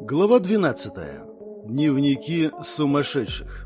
Глава 12. Дневники сумасшедших.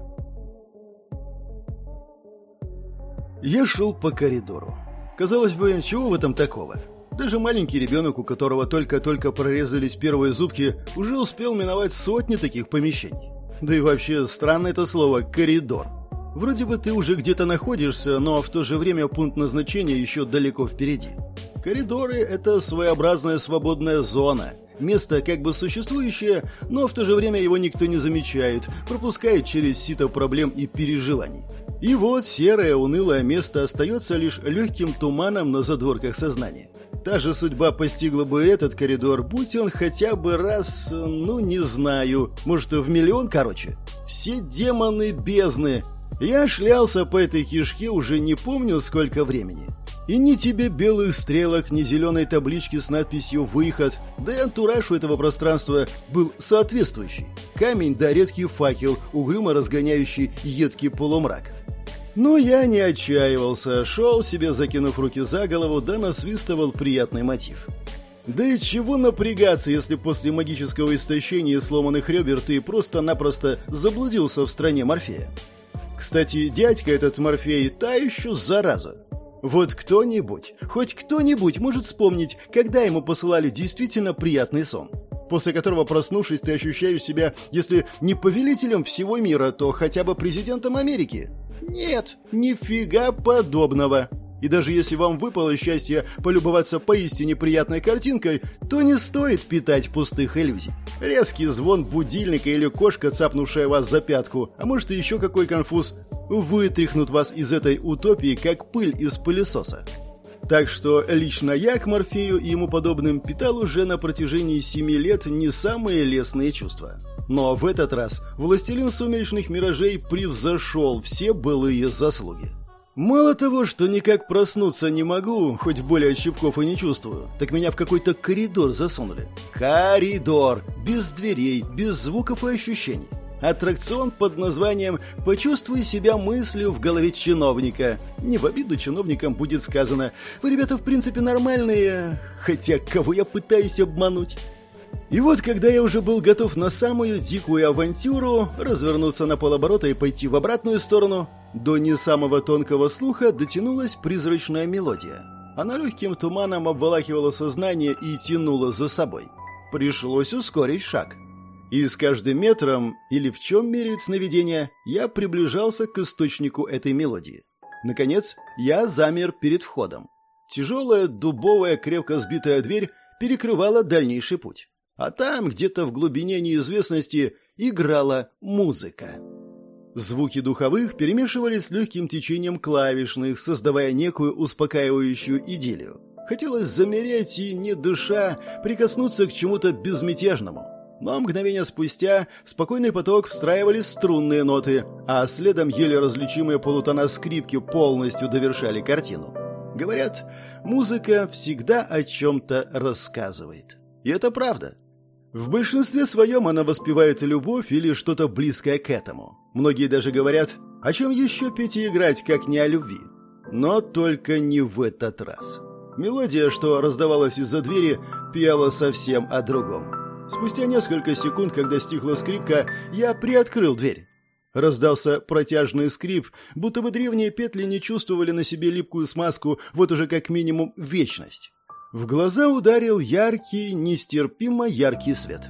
Я шел по коридору. Казалось бы, чего в этом такого? Даже маленький ребенок, у которого только-только прорезались первые зубки, уже успел миновать сотни таких помещений. Да и вообще, странно это слово «коридор». Вроде бы ты уже где-то находишься, но в то же время пункт назначения еще далеко впереди. Коридоры – это своеобразная свободная зона. Место как бы существующее, но в то же время его никто не замечает, пропускает через сито проблем и переживаний. И вот серое унылое место остается лишь легким туманом на задворках сознания. Та же судьба постигла бы этот коридор, будь он хотя бы раз, не знаю, может в миллион, короче. Все демоны бездны. Я шлялся по этой кишке уже не помню сколько времени. И ни тебе белых стрелок, ни зеленой таблички с надписью «Выход», да и антураж у этого пространства был соответствующий. Камень да редкий факел, угрюмо разгоняющий едкий полумрак. Но я не отчаивался, шел себе, закинув руки за голову, да насвистывал приятный мотив. Да и чего напрягаться, если после магического истощения и сломанных ребер ты просто-напросто заблудился в стране Морфея? Кстати, дядька этот Морфей та еще зараза. Вот кто-нибудь, хоть кто-нибудь может вспомнить, когда ему посылали действительно приятный сон, после которого, проснувшись, ты ощущаешь себя, если не повелителем всего мира, то хотя бы президентом Америки? Нет, нифига подобного. И даже если вам выпало счастье полюбоваться поистине приятной картинкой, то не стоит питать пустых иллюзий. Резкий звон будильника или кошка, цапнувшая вас за пятку, а может и еще какой конфуз, вытряхнут вас из этой утопии, как пыль из пылесоса. Так что лично я к Морфею и ему подобным питал уже на протяжении 7 лет не самые лестные чувства. Но в этот раз властелин сумеречных миражей превзошел все былые заслуги. Мало того, что никак проснуться не могу, хоть боли от щипков и не чувствую, так меня в какой-то коридор засунули. Коридор! Без дверей, без звуков и ощущений. Аттракцион под названием «Почувствуй себя мыслью в голове чиновника». Не в обиду чиновникам будет сказано: «Вы, ребята, в принципе нормальные», хотя кого я пытаюсь обмануть? И вот, когда я уже был готов на самую дикую авантюру, развернуться на полоборота и пойти в обратную сторону, до не самого тонкого слуха дотянулась призрачная мелодия. Она легким туманом обволакивала сознание и тянула за собой. Пришлось ускорить шаг. И с каждым метром, или в чем меряют сновидения, я приближался к источнику этой мелодии. Наконец, я замер перед входом. Тяжелая, дубовая, крепко сбитая дверь перекрывала дальнейший путь. А там, где-то в глубине неизвестности, играла музыка. Звуки духовых перемешивались с легким течением клавишных, создавая некую успокаивающую идиллию. Хотелось замереть и, не дыша, прикоснуться к чему-то безмятежному. Но мгновение спустя в спокойный поток встраивались струнные ноты, а следом еле различимые полутона скрипки полностью довершали картину. Говорят, музыка всегда о чем-то рассказывает. И это правда. В большинстве своем она воспевает любовь или что-то близкое к этому. Многие даже говорят, о чем еще петь и играть, как не о любви. Но только не в этот раз. Мелодия, что раздавалась из-за двери, пела совсем о другом. Спустя несколько секунд, когда стихла скрипка, я приоткрыл дверь. Раздался протяжный скрип, будто бы древние петли не чувствовали на себе липкую смазку вот уже как минимум вечность. В глаза ударил яркий, нестерпимо яркий свет.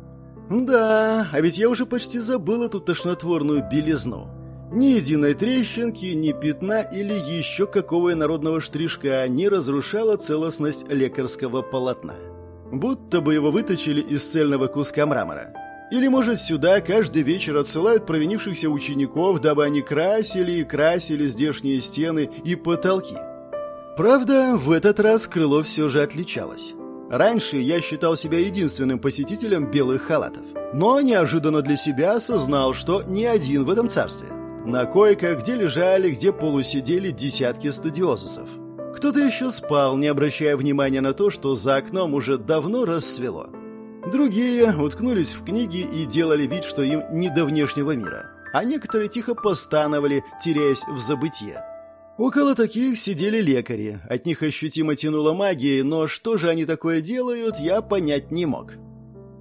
Да, а ведь я уже почти забыл эту тошнотворную белизну. Ни единой трещинки, ни пятна или еще какого инородного штришка не разрушала целостность лекарского полотна. Будто бы его выточили из цельного куска мрамора. Или, может, сюда каждый вечер отсылают провинившихся учеников, дабы они красили и красили здешние стены и потолки. Правда, в этот раз крыло все же отличалось. Раньше я считал себя единственным посетителем белых халатов. Но неожиданно для себя осознал, что не один в этом царстве. На койках, где лежали, где полусидели десятки студиозусов. Кто-то еще спал, не обращая внимания на то, что за окном уже давно рассвело. Другие уткнулись в книги и делали вид, что им не до внешнего мира. А некоторые тихо постановали, теряясь в забытье. Около таких сидели лекари. От них ощутимо тянуло магией, но что же они такое делают, я понять не мог.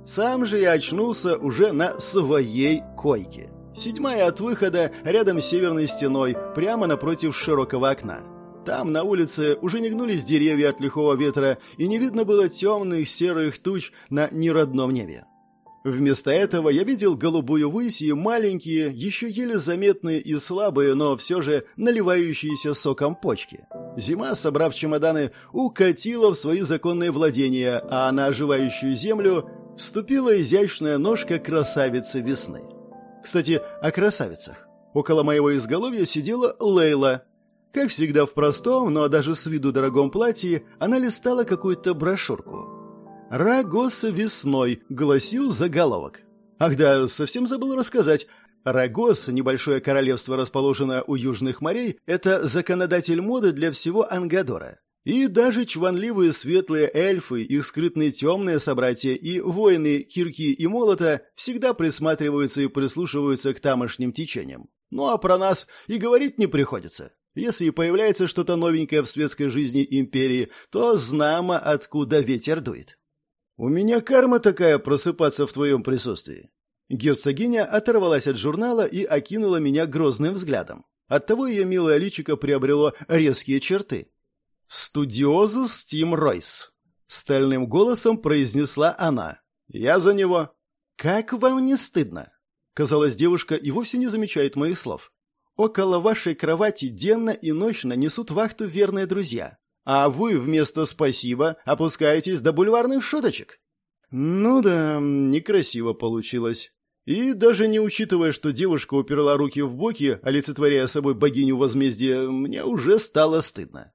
Сам же я очнулся уже на своей койке. 7-я от выхода, рядом с северной стеной, прямо напротив широкого окна. Там, на улице, уже не гнулись деревья от лихого ветра, и не видно было темных серых туч на неродном небе. Вместо этого я видел голубую высь и маленькие, еще еле заметные и слабые, но все же наливающиеся соком почки. Зима, собрав чемоданы, укатила в свои законные владения, а на оживающую землю вступила изящная ножка красавицы весны. Кстати, о красавицах. Около моего изголовья сидела Лейла. Как всегда в простом, но даже с виду дорогом платье, она листала какую-то брошюрку. «Рагоса весной», — гласил заголовок. Ах да, совсем забыл рассказать. Рагос, небольшое королевство, расположенное у южных морей, это законодатель моды для всего Ангадора. И даже чванливые светлые эльфы, их скрытные темные собратья и воины кирки и молота всегда присматриваются и прислушиваются к тамошним течениям. Ну а про нас и говорить не приходится. Если и появляется что-то новенькое в светской жизни империи, то знамо, откуда ветер дует. «У меня карма такая просыпаться в твоем присутствии». Герцогиня оторвалась от журнала и окинула меня грозным взглядом. Оттого ее милое личико приобрело резкие черты. «Студиозус Тим Ройс», — стальным голосом произнесла она. «Я за него». «Как вам не стыдно?» Казалось, девушка и вовсе не замечает моих слов. «Около вашей кровати денно и ночно несут вахту верные друзья. А вы вместо «спасибо» опускаетесь до бульварных шуточек». Ну да, некрасиво получилось. И даже не учитывая, что девушка уперла руки в боки, олицетворяя собой богиню возмездия, мне уже стало стыдно.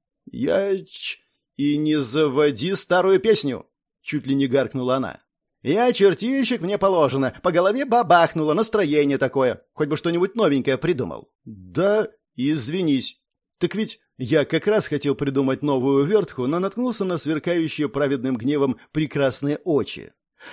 И не заводи старую песню!» Чуть ли не гаркнула она. «Я чертильщик, мне положено. По голове бабахнуло, настроение такое. Хоть бы что-нибудь новенькое придумал». «Да, извинись. Так ведь я как раз хотел придумать новую вертху, но наткнулся на сверкающие праведным гневом прекрасные очи.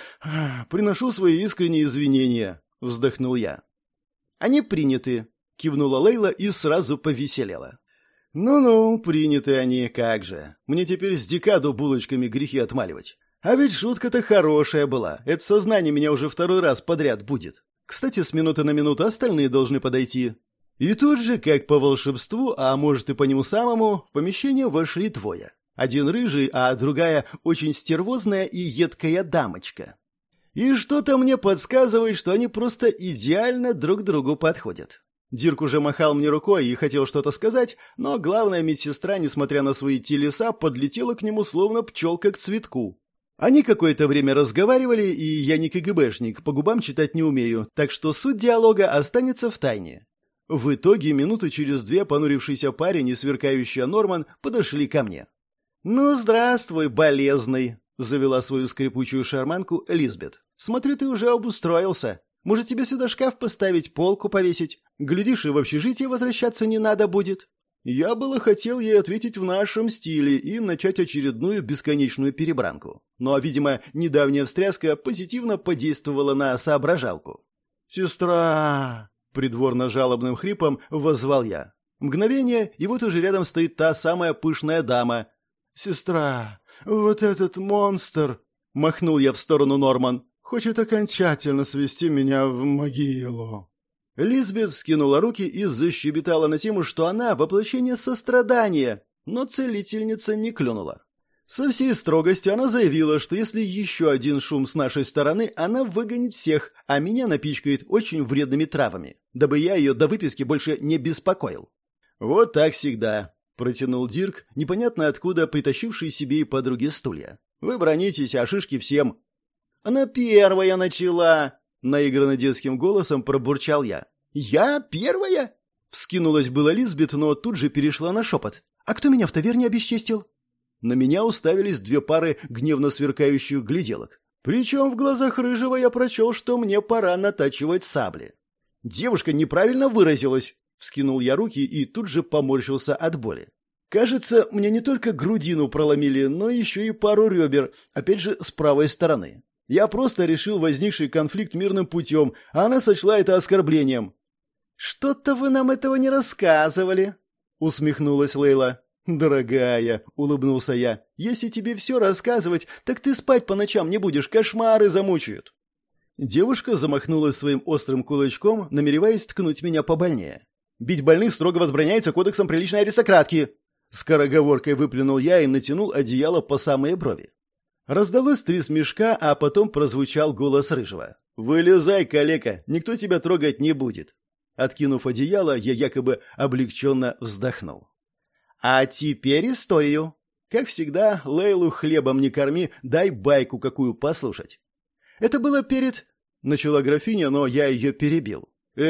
Приношу свои искренние извинения», — вздохнул я. «Они приняты», — кивнула Лейла и сразу повеселела. «Ну-ну, приняты они, как же. Мне теперь с декаду булочками грехи отмаливать. А ведь шутка-то хорошая была. Это сознание меня уже второй раз подряд будет. Кстати, с минуты на минуту остальные должны подойти». И тут же, как по волшебству, а может и по нему самому, в помещение вошли двое. Один рыжий, а другая очень стервозная и едкая дамочка. И что-то мне подсказывает, что они просто идеально друг другу подходят. Дирк уже махал мне рукой и хотел что-то сказать, но главная медсестра, несмотря на свои телеса, подлетела к нему словно пчелка к цветку. Они какое-то время разговаривали, и я не КГБшник, по губам читать не умею, так что суть диалога останется в тайне. В итоге минуты через 2 понурившийся парень и сверкающая Норман подошли ко мне. «Ну, здравствуй, болезный», — завела свою скрипучую шарманку Лизбет. «Смотрю, ты уже обустроился. Может, тебе сюда шкаф поставить, полку повесить? Глядишь, и в общежитие возвращаться не надо будет». Я было хотел ей ответить в нашем стиле и начать очередную бесконечную перебранку. Но, видимо, недавняя встряска позитивно подействовала на соображалку. «Сестра!» — придворно-жалобным хрипом воззвал я. Мгновение, и вот уже рядом стоит та самая пышная дама. «Сестра, вот этот монстр!» — махнул я в сторону Норман. «Хочет окончательно свести меня в могилу». Лизбет вскинула руки и защебетала на тему, что она воплощение сострадания, но целительница не клюнула. Со всей строгостью она заявила, что если еще один шум с нашей стороны, она выгонит всех, а меня напичкает очень вредными травами, дабы я ее до выписки больше не беспокоил. «Вот так всегда», — протянул Дирк, непонятно откуда притащивший себе и подруге стулья. «Вы бронитесь, а шишки всем». «Она первая начала», — наигранно детским голосом пробурчал я. «Я первая?» — вскинулась была Лизбет, но тут же перешла на шепот. «А кто меня в таверне обесчестил?» На меня уставились 2 пары гневно сверкающих гляделок. Причем в глазах рыжего я прочел, что мне пора натачивать сабли. «Девушка неправильно выразилась», — вскинул я руки и тут же поморщился от боли. «Кажется, мне не только грудину проломили, но еще и пару ребер, опять же, с правой стороны. Я просто решил возникший конфликт мирным путем, а она сочла это оскорблением». «Что-то вы нам этого не рассказывали», — усмехнулась Лейла. «Дорогая», — улыбнулся я, — «если тебе все рассказывать, так ты спать по ночам не будешь, кошмары замучают». Девушка замахнулась своим острым кулачком, намереваясь ткнуть меня побольнее. «Бить больных строго возбраняется кодексом приличной аристократки!» Скороговоркой выплюнул я и натянул одеяло по самые брови. Раздалось 3 смешка, а потом прозвучал голос Рыжего. «Вылезай, калека, никто тебя трогать не будет!» Откинув одеяло, я якобы облегченно вздохнул. «А теперь историю. Как всегда, Лейлу хлебом не корми, дай байку какую послушать». «Это было перед...» — начала графиня, но я ее перебил.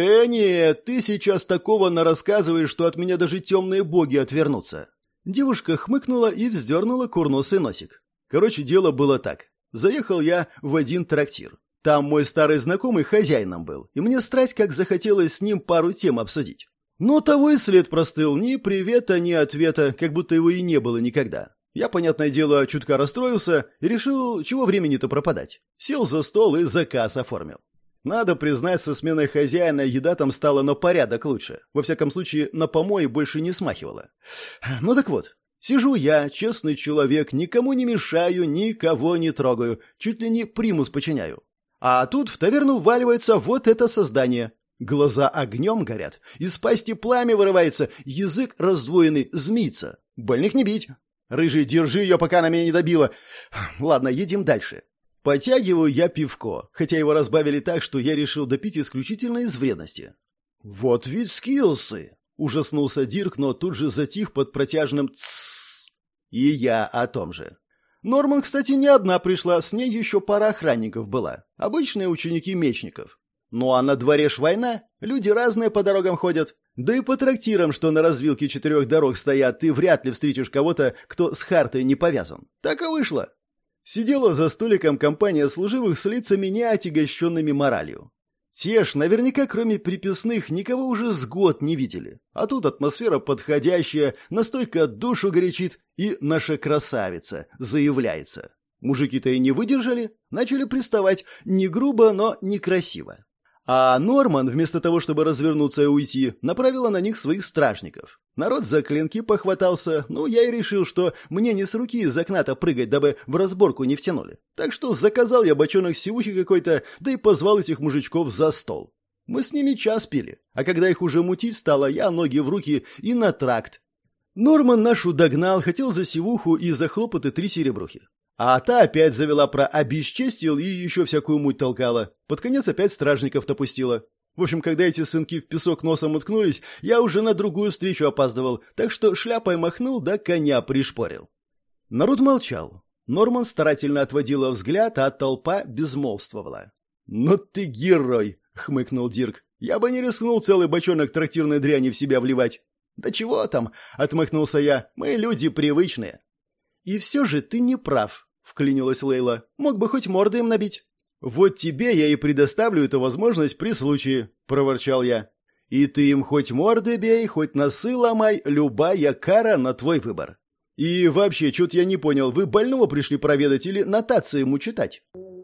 Нет, ты сейчас такого нарассказываешь, что от меня даже темные боги отвернутся». Девушка хмыкнула и вздернула курносый носик. Короче, дело было так. Заехал я в один трактир. Там мой старый знакомый хозяином был, и мне страсть как захотелось с ним пару тем обсудить. Но того и след простыл, ни привета, ни ответа, как будто его и не было никогда. Я, понятное дело, чутка расстроился и решил, чего времени-то пропадать. Сел за стол и заказ оформил. Надо признать, со сменой хозяина еда там стала на порядок лучше. Во всяком случае, на помои больше не смахивала. Ну так вот, сижу я, честный человек, никому не мешаю, никого не трогаю, чуть ли не примус подчиняю. А тут в таверну вваливается вот это создание. Глаза огнем горят, из пасти пламя вырывается, язык раздвоенный, змеится. Больных не бить. Рыжий, держи ее, пока она меня не добила. Ладно, едем дальше. Потягиваю я пивко, хотя его разбавили так, что я решил допить исключительно из вредности. Вот ведь скиллсы! Ужаснулся Дирк, но тут же затих под протяжным «тссс». И я о том же. Норман, кстати, не одна пришла, с ней еще пара охранников была. Обычные ученики мечников. Ну а на дворе ж война, люди разные по дорогам ходят. Да и по трактирам, что на развилке 4 дорог стоят, ты вряд ли встретишь кого-то, кто с хартой не повязан. Так и вышло. Сидела за столиком компания служивых с лицами неотягощенными моралью. Те ж наверняка, кроме приписных, никого уже с год не видели. А тут атмосфера подходящая, настолько душу горячит, и наша красавица заявляется. Мужики-то и не выдержали, начали приставать, не грубо, но некрасиво. А Норман, вместо того, чтобы развернуться и уйти, направила на них своих стражников. Народ за клинки похватался, ну, я и решил, что мне не с руки из окна-то прыгать, дабы в разборку не втянули. Так что заказал я бочонок сивухи какой-то, да и позвал этих мужичков за стол. Мы с ними час пили, а когда их уже мутить стало, я ноги в руки и на тракт. Норман нашу догнал, хотел за сивуху и за хлопоты 3 серебрухи. А та опять завела про обесчестил и еще всякую муть толкала. Под конец опять стражников-то пустила. В общем, когда эти сынки в песок носом уткнулись, я уже на другую встречу опаздывал, так что шляпой махнул да коня пришпорил. Народ молчал. Норман старательно отводила взгляд, а толпа безмолвствовала. «Ну ты герой!» — хмыкнул Дирк. «Я бы не рискнул целый бочонок трактирной дряни в себя вливать». «Да чего там?» — отмахнулся я. «Мы люди привычные». «И все же ты не прав», — вклинилась Лейла. «Мог бы хоть морды им набить». «Вот тебе я и предоставлю эту возможность при случае», — проворчал я. «И ты им хоть морды бей, хоть носы ломай, любая кара на твой выбор. И вообще, чё-то я не понял, вы больного пришли проведать или нотацию ему читать?»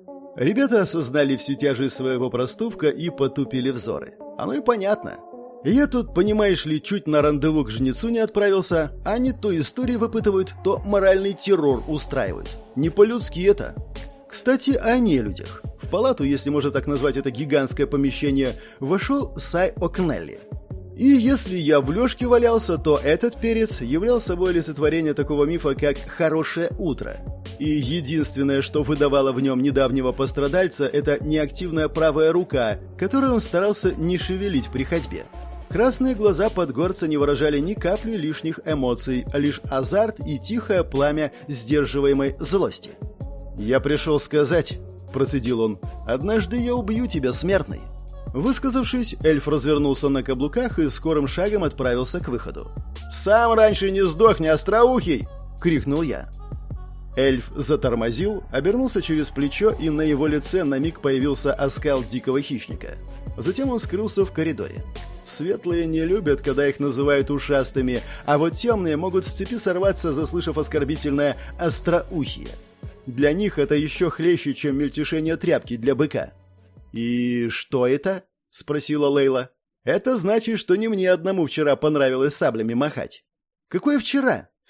Ребята осознали всю тяжесть своего проступка и потупили взоры. Оно и понятно. Я тут, понимаешь ли, чуть на рандеву к жнецу не отправился, а они то истории выпытывают, то моральный террор устраивают. Не по-людски это. Кстати, о нелюдях. В палату, если можно так назвать это гигантское помещение, вошел Сай О'Кнелли. И если я в лёжке валялся, то этот перец являл собой олицетворение такого мифа, как «хорошее утро». И единственное, что выдавало в нем недавнего пострадальца, это неактивная правая рука, которую он старался не шевелить при ходьбе. Красные глаза подгорца не выражали ни капли лишних эмоций, а лишь азарт и тихое пламя сдерживаемой злости. «Я пришел сказать», — процедил он, — «однажды я убью тебя, смертный». Высказавшись, эльф развернулся на каблуках и скорым шагом отправился к выходу. «Сам раньше не сдохни, остроухий!» — крикнул я. Эльф затормозил, обернулся через плечо, и на его лице на миг появился оскал дикого хищника. Затем он скрылся в коридоре. Светлые не любят, когда их называют ушастыми, а вот темные могут с цепи сорваться, заслышав оскорбительное «остроухие». Для них это еще хлеще, чем мельтешение тряпки для быка. «И что это?» — спросила Лейла. «Это значит, что не мне одному вчера понравилось саблями махать». «Какое вчера?» —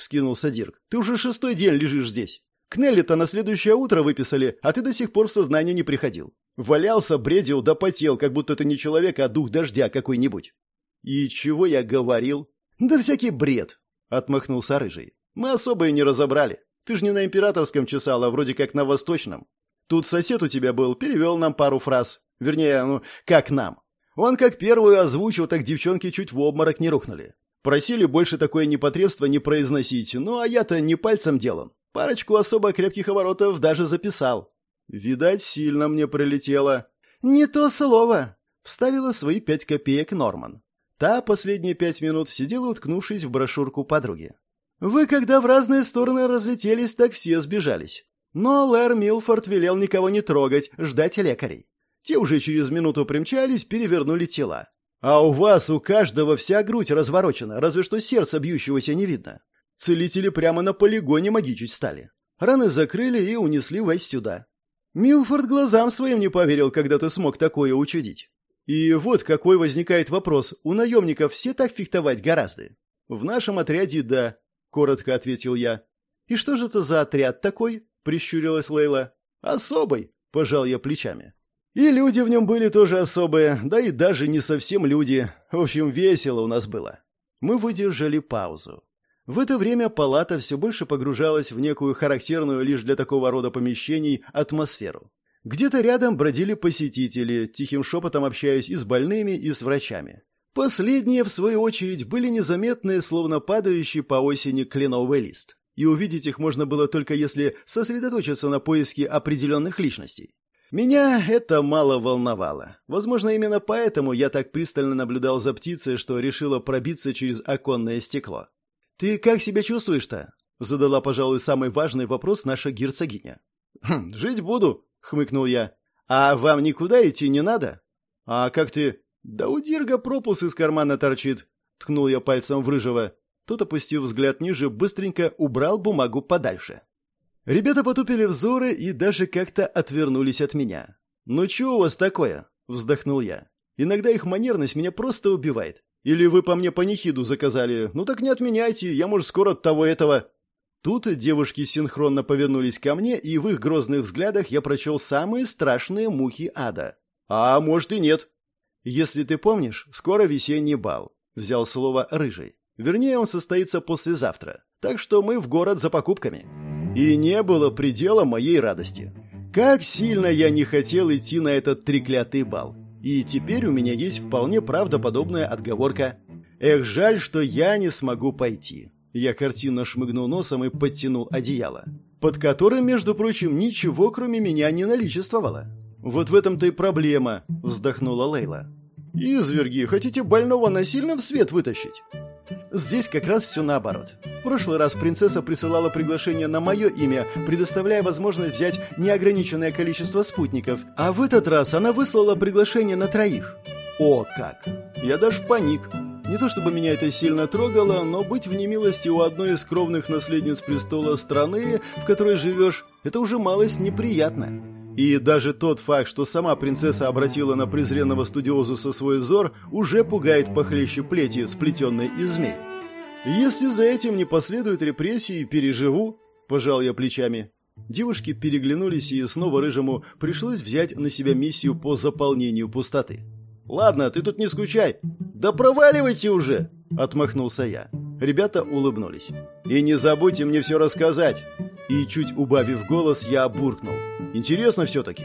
вскинулся Дирк. «Ты уже 6-й день лежишь здесь. Кнелли-то на следующее утро выписали, а ты до сих пор в сознание не приходил. Валялся, бредил да потел, как будто ты не человек, а дух дождя какой-нибудь». «И чего я говорил?» «Да всякий бред», — отмахнулся Рыжий. «Мы особо и не разобрали. Ты ж не на императорском чесал, а вроде как на восточном. Тут сосед у тебя был, перевел нам пару фраз. Вернее, как нам. Он как первую озвучил, так девчонки чуть в обморок не рухнули. Просили больше такое непотребство не произносить, ну а я-то не пальцем делан. Парочку особо крепких оборотов даже записал». «Видать, сильно мне прилетело». «Не то слово», — вставила свои 5 копеек Норман. Та последние 5 минут сидела, уткнувшись в брошюрку подруги. «Вы, когда в разные стороны разлетелись, так все сбежались. Но Лэр Милфорд велел никого не трогать, ждать лекарей. Те уже через минуту примчались, перевернули тела. А у вас у каждого вся грудь разворочена, разве что сердца бьющегося не видно. Целители прямо на полигоне магичить стали. Раны закрыли и унесли вас сюда. Милфорд глазам своим не поверил, когда ты смог такое учудить. И вот какой возникает вопрос, у наемников все так фехтовать гораздо?» «В нашем отряде да», — коротко ответил я. «И что же это за отряд такой?» — прищурилась Лейла. «Особый», — пожал я плечами. «И люди в нем были тоже особые, да и даже не совсем люди. В общем, весело у нас было». Мы выдержали паузу. В это время палата все больше погружалась в некую характерную лишь для такого рода помещений атмосферу. Где-то рядом бродили посетители, тихим шепотом общаясь и с больными, и с врачами. Последние, в свою очередь, были незаметные, словно падающий по осени кленовый лист. И увидеть их можно было только если сосредоточиться на поиске определенных личностей. Меня это мало волновало. Возможно, именно поэтому я так пристально наблюдал за птицей, что решила пробиться через оконное стекло. «Ты как себя чувствуешь-то?» — задала, пожалуй, самый важный вопрос наша герцогиня. «Жить буду», — хмыкнул я. «А вам никуда идти не надо?» «А как ты...» «Да у Дирга пропуск из кармана торчит», — ткнул я пальцем в Рыжего. Тот, опустив взгляд ниже, быстренько убрал бумагу подальше. Ребята потупили взоры и даже как-то отвернулись от меня. «Ну чё у вас такое?» — вздохнул я. «Иногда их манерность меня просто убивает. Или вы по мне панихиду заказали? Ну так не отменяйте, я, может, скоро от того-этого...» Тут девушки синхронно повернулись ко мне, и в их грозных взглядах я прочел самые страшные мухи ада. «А может и нет». «Если ты помнишь, скоро весенний бал», — взял слово Рыжий. «Вернее, он состоится послезавтра, так что мы в город за покупками». И не было предела моей радости. Как сильно я не хотел идти на этот треклятый бал. И теперь у меня есть вполне правдоподобная отговорка. Эх, жаль, что я не смогу пойти. Я картинно шмыгнул носом и подтянул одеяло, под которым, между прочим, ничего кроме меня не наличествовало. «Вот в этом-то и проблема», — вздохнула Лейла. «Изверги, хотите больного насильно в свет вытащить?» Здесь как раз все наоборот. В прошлый раз принцесса присылала приглашение на мое имя, предоставляя возможность взять неограниченное количество спутников, а в этот раз она выслала приглашение на 3. О как! Я даже паник. Не то чтобы меня это сильно трогало, но быть в немилости у одной из кровных наследниц престола страны, в которой живешь, это уже малость неприятно. И даже тот факт, что сама принцесса обратила на презренного студиозуса свой взор, уже пугает похлеще плети, сплетенной из змей. «Если за этим не последуют репрессии, переживу», – пожал я плечами. Девушки переглянулись, и снова Рыжему пришлось взять на себя миссию по заполнению пустоты. «Ладно, ты тут не скучай». «Да проваливайте уже!» – отмахнулся я. Ребята улыбнулись. «И не забудьте мне все рассказать». И, чуть убавив голос, я буркнул. «Интересно все-таки».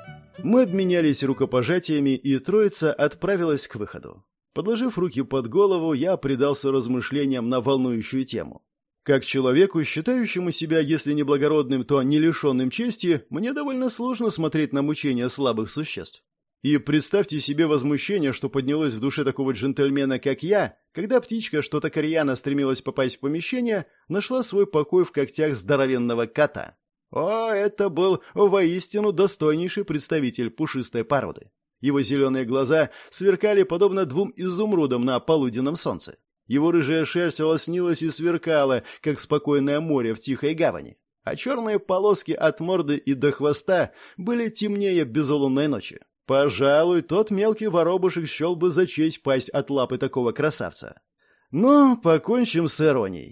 Мы обменялись рукопожатиями, и троица отправилась к выходу. Подложив руки под голову, я предался размышлениям на волнующую тему. Как человеку, считающему себя, если не благородным, то не лишенным чести, мне довольно сложно смотреть на мучения слабых существ. И представьте себе возмущение, что поднялось в душе такого джентльмена, как я, когда птичка, что так рьяно стремилась попасть в помещение, нашла свой покой в когтях здоровенного кота. О, это был воистину достойнейший представитель пушистой породы. Его зеленые глаза сверкали подобно 2 изумрудам на полуденном солнце. Его рыжая шерсть лоснилась и сверкала, как спокойное море в тихой гавани. А черные полоски от морды и до хвоста были темнее безлунной ночи. Пожалуй, тот мелкий воробушек счел бы за честь пасть от лапы такого красавца. Но покончим с иронией.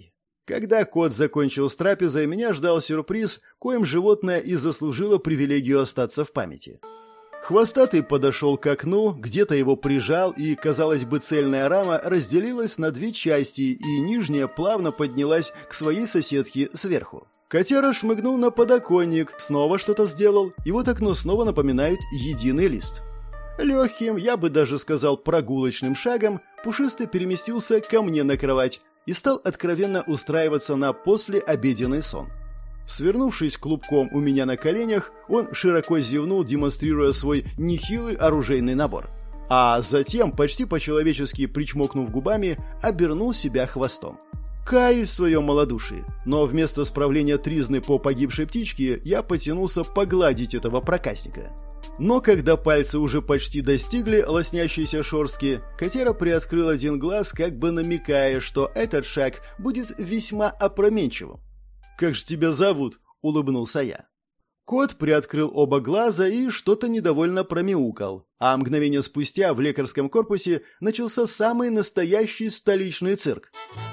Когда кот закончил с трапезой, меня ждал сюрприз, коим животное и заслужило привилегию остаться в памяти. Хвостатый подошел к окну, где-то его прижал, и, казалось бы, цельная рама разделилась на две части, и нижняя плавно поднялась к своей соседке сверху. Котяра шмыгнул на подоконник, снова что-то сделал, и вот окно снова напоминает единый лист. Легким, я бы даже сказал прогулочным шагом, Пушистый переместился ко мне на кровать и стал откровенно устраиваться на послеобеденный сон. Свернувшись клубком у меня на коленях, он широко зевнул, демонстрируя свой нехилый оружейный набор. А затем, почти по-человечески причмокнув губами, обернул себя хвостом. Каюсь в своем малодушии, но вместо справления тризны по погибшей птичке я потянулся погладить этого проказника. Но когда пальцы уже почти достигли лоснящейся шорстки, котяра приоткрыл один глаз, как бы намекая, что этот шаг будет весьма опрометчивым. «Как же тебя зовут?» — улыбнулся я. Кот приоткрыл оба глаза и что-то недовольно промяукал, а мгновение спустя в лекарском корпусе начался самый настоящий столичный цирк.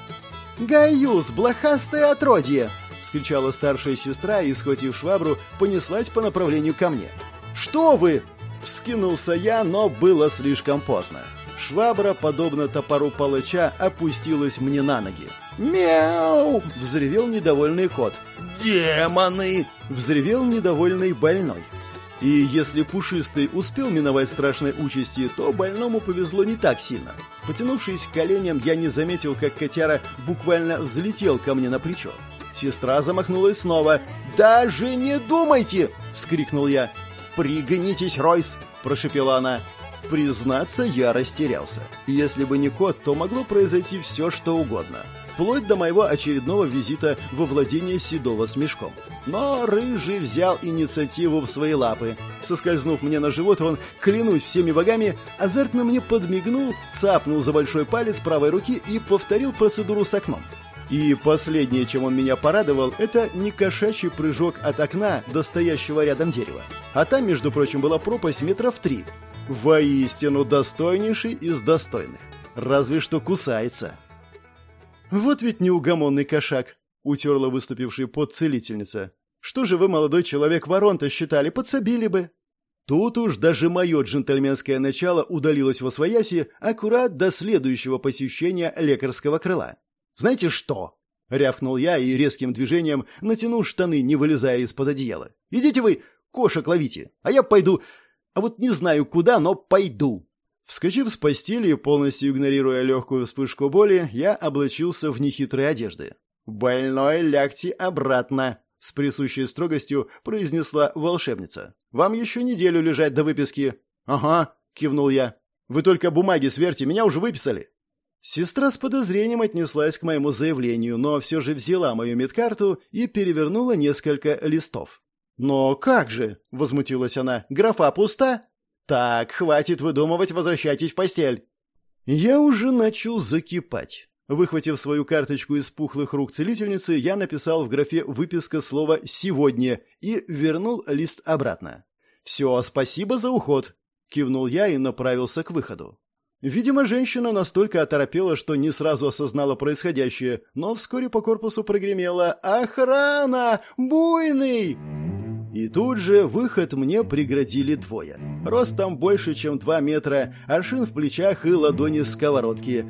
«Гаюс, блохастое отродье!» — вскричала старшая сестра и, схватив швабру, понеслась по направлению ко мне. «Что вы?» — вскинулся я, но было слишком поздно. Швабра, подобно топору палача, опустилась мне на ноги. «Мяу!» — взревел недовольный кот. «Демоны!» — взревел недовольный больной. И если Пушистый успел миновать страшной участи, то больному повезло не так сильно. Потянувшись к коленям, я не заметил, как котяра буквально взлетел ко мне на плечо. Сестра замахнулась снова. «Даже не думайте!» — вскрикнул я. «Пригнитесь, Ройс!» — прошипела она. Признаться, я растерялся. Если бы не кот, то могло произойти все, что угодно. Вплоть до моего очередного визита во владение Седова с мешком. Но Рыжий взял инициативу в свои лапы. Соскользнув мне на живот, он, клянусь всеми богами, азартно мне подмигнул, цапнул за большой палец правой руки и повторил процедуру с окном. И последнее, чем он меня порадовал, это не кошачий прыжок от окна до стоящего рядом дерева. А там, между прочим, была пропасть метров 3. Воистину достойнейший из достойных. Разве что кусается. «Вот ведь неугомонный кошак», — утерла выступивший пот целительница. «Что же вы, молодой человек, ворон-то считали, подсобили бы». Тут уж даже мое джентльменское начало удалилось восвояси аккурат до следующего посещения лекарского крыла. «Знаете что?» — рявкнул я и резким движением натянул штаны, не вылезая из-под одеяла. «Идите вы, кошек ловите, а я пойду... А вот не знаю куда, но пойду». Вскочив с постели и полностью игнорируя легкую вспышку боли, я облачился в нехитрые одежды. «Больной, лягте обратно», — с присущей строгостью произнесла волшебница. «Вам еще неделю лежать до выписки». «Ага», — кивнул я. «Вы только бумаги сверьте, меня уже выписали». Сестра с подозрением отнеслась к моему заявлению, но все же взяла мою медкарту и перевернула несколько листов. «Но как же?» — возмутилась она. «Графа пуста?» «Так, хватит выдумывать, возвращайтесь в постель». Я уже начал закипать. Выхватив свою карточку из пухлых рук целительницы, я написал в графе «Выписка» слово «сегодня» и вернул лист обратно. «Все, спасибо за уход», — кивнул я и направился к выходу. Видимо, женщина настолько оторопела, что не сразу осознала происходящее, но вскоре по корпусу прогремело «Охрана! Буйный!» И тут же выход мне преградили двое. Ростом больше, чем 2 метра, аршин в плечах и ладони сковородки.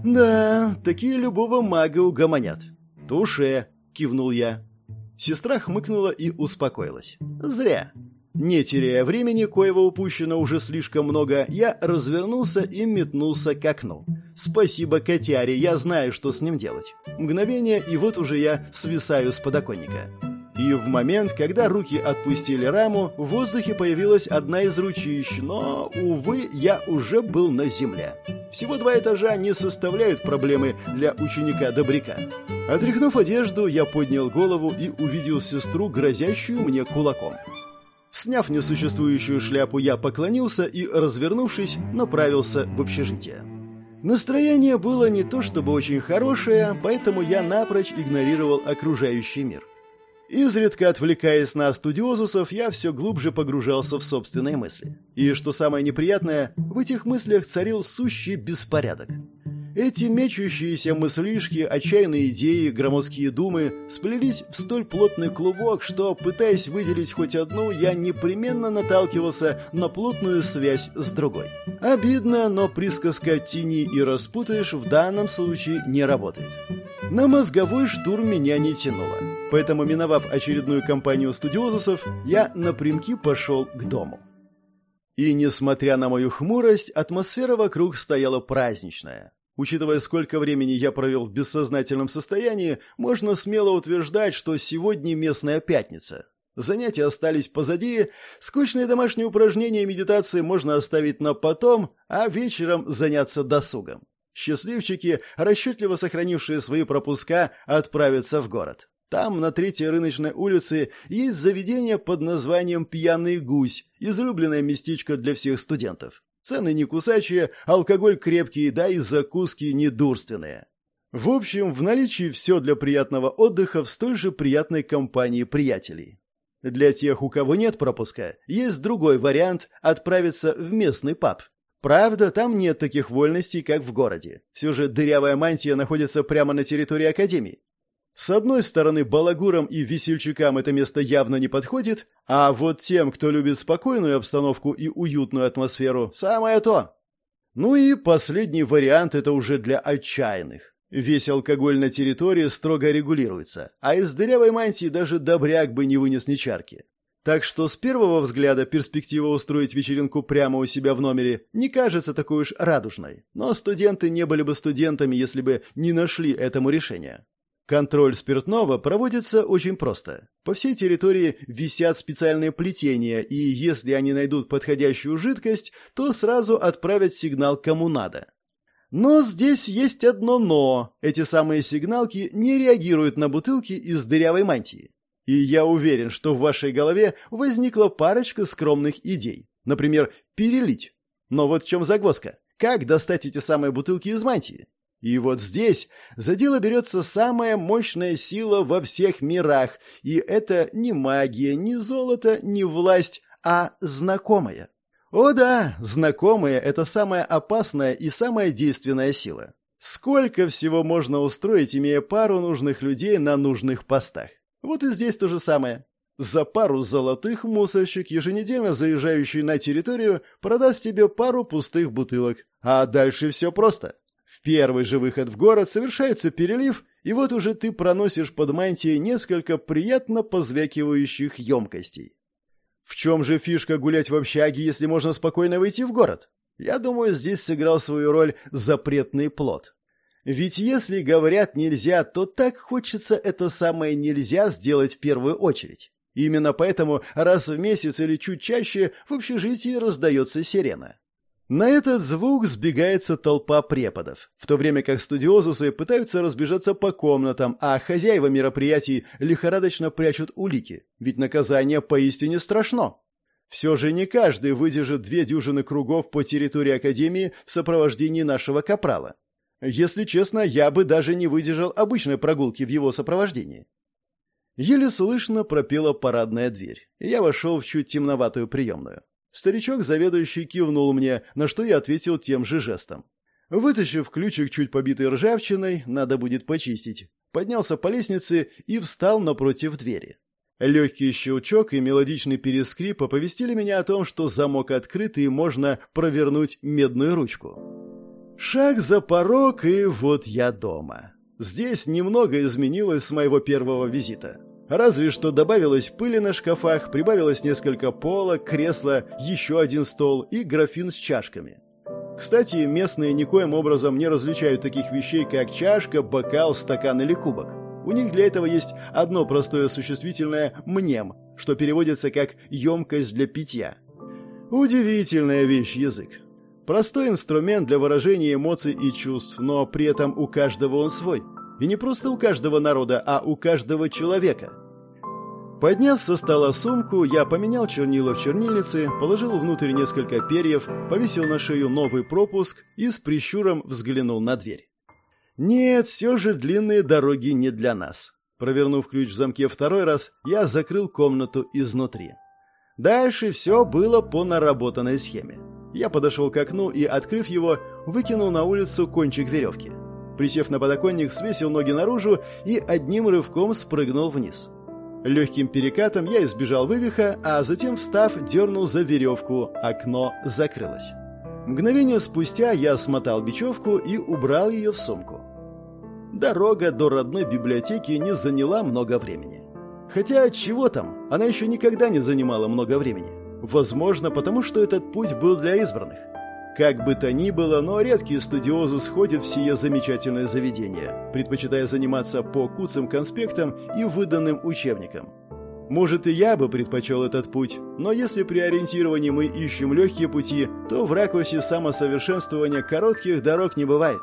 Да, такие любого мага угомонят. «Туше!» — кивнул я. Сестра хмыкнула и успокоилась. «Зря». Не теряя времени, коего упущено уже слишком много, я развернулся и метнулся к окну. Спасибо котяре, я знаю, что с ним делать. Мгновение, и вот уже я свисаю с подоконника. И в момент, когда руки отпустили раму, в воздухе появилась одна из ручищ, но, увы, я уже был на земле. Всего 2 этажа не составляют проблемы для ученика-добряка. Отряхнув одежду, я поднял голову и увидел сестру, грозящую мне кулаком. Сняв несуществующую шляпу, я поклонился и, развернувшись, направился в общежитие. Настроение было не то чтобы очень хорошее, поэтому я напрочь игнорировал окружающий мир. Изредка отвлекаясь на студиозусов, я все глубже погружался в собственные мысли. И, что самое неприятное, в этих мыслях царил сущий беспорядок. Эти мечущиеся мыслишки, отчаянные идеи, громоздкие думы сплелись в столь плотный клубок, что, пытаясь выделить хоть одну, я непременно наталкивался на плотную связь с другой. Обидно, но присказка «тяни и распутаешь» в данном случае не работает. На мозговой штурм меня не тянуло, поэтому, миновав очередную компанию студиозусов, я напрямки пошел к дому. И, несмотря на мою хмурость, атмосфера вокруг стояла праздничная. Учитывая, сколько времени я провел в бессознательном состоянии, можно смело утверждать, что сегодня местная пятница. Занятия остались позади, скучные домашние упражнения и медитации можно оставить на потом, а вечером заняться досугом. Счастливчики, расчетливо сохранившие свои пропуска, отправятся в город. Там, на 3-й рыночной улице, есть заведение под названием «Пьяный гусь», излюбленное местечко для всех студентов. Цены не кусачие, алкоголь крепкий, да и закуски недурственные. В общем, в наличии все для приятного отдыха в столь же приятной компании приятелей. Для тех, у кого нет пропуска, есть другой вариант – отправиться в местный паб. Правда, там нет таких вольностей, как в городе. Все же дырявая мантия находится прямо на территории академии. С одной стороны, балагурам и весельчакам это место явно не подходит, а вот тем, кто любит спокойную обстановку и уютную атмосферу, самое то. Ну и последний вариант – это уже для отчаянных. Весь алкоголь на территории строго регулируется, а из дырявой мантии даже добряк бы не вынес ни чарки. Так что с первого взгляда перспектива устроить вечеринку прямо у себя в номере не кажется такой уж радужной. Но студенты не были бы студентами, если бы не нашли этому решения. Контроль спиртного проводится очень просто. По всей территории висят специальные плетения, и если они найдут подходящую жидкость, то сразу отправят сигнал кому надо. Но здесь есть одно «но». Эти самые сигналки не реагируют на бутылки из дырявой мантии. И я уверен, что в вашей голове возникла парочка скромных идей. Например, перелить. Но вот в чем загвоздка. Как достать эти самые бутылки из мантии? И вот здесь за дело берется самая мощная сила во всех мирах. И это не магия, не золото, не власть, а знакомая. О да, знакомая – это самая опасная и самая действенная сила. Сколько всего можно устроить, имея пару нужных людей на нужных постах? Вот и здесь то же самое. За пару золотых мусорщик, еженедельно заезжающий на территорию, продаст тебе пару пустых бутылок. А дальше все просто. В первый же выход в город совершается перелив, и вот уже ты проносишь под мантией несколько приятно позвякивающих емкостей. В чем же фишка гулять в общаге, если можно спокойно выйти в город? Я думаю, здесь сыграл свою роль запретный плод. Ведь если говорят «нельзя», то так хочется это самое «нельзя» сделать в первую очередь. Именно поэтому раз в месяц или чуть чаще в общежитии раздается сирена. На этот звук сбегается толпа преподов, в то время как студиозусы пытаются разбежаться по комнатам, а хозяева мероприятий лихорадочно прячут улики, ведь наказание поистине страшно. Все же не каждый выдержит 2 дюжины кругов по территории академии в сопровождении нашего капрала. Если честно, я бы даже не выдержал обычной прогулки в его сопровождении. Еле слышно пропела парадная дверь, и я вошел в чуть темноватую приемную. Старичок, заведующий, кивнул мне, на что я ответил тем же жестом. Вытащив ключик, чуть побитый ржавчиной, надо будет почистить, поднялся по лестнице и встал напротив двери. Легкий щелчок и мелодичный перескрип оповестили меня о том, что замок открыт и можно провернуть медную ручку. Шаг за порог, и вот я дома. Здесь немного изменилось с моего первого визита. Разве что добавилась пыли на шкафах, прибавилось несколько полок, кресла, еще один стол и графин с чашками. Кстати, местные никоим образом не различают таких вещей, как чашка, бокал, стакан или кубок. У них для этого есть одно простое существительное «мнем», что переводится как «емкость для питья». Удивительная вещь язык. Простой инструмент для выражения эмоций и чувств, но при этом у каждого он свой. И не просто у каждого народа, а у каждого человека. Подняв со стола сумку, я поменял чернила в чернильнице, положил внутрь несколько перьев, повесил на шею новый пропуск и с прищуром взглянул на дверь. Нет, все же длинные дороги не для нас. Провернув ключ в замке 2-й раз, я закрыл комнату изнутри. Дальше все было по наработанной схеме. Я подошел к окну и, открыв его, выкинул на улицу кончик веревки. Присев на подоконник, свесил ноги наружу и одним рывком спрыгнул вниз. Легким перекатом я избежал вывиха, а затем, встав, дернул за веревку, окно закрылось. Мгновение спустя я смотал бечевку и убрал ее в сумку. Дорога до родной библиотеки не заняла много времени. Хотя, чего там, она еще никогда не занимала много времени. Возможно, потому что этот путь был для избранных. Как бы то ни было, но редкие студиозы сходят в сие замечательное заведение, предпочитая заниматься по куцым конспектам и выданным учебникам. Может, и я бы предпочел этот путь, но если при ориентировании мы ищем легкие пути, то в ракурсе самосовершенствования коротких дорог не бывает.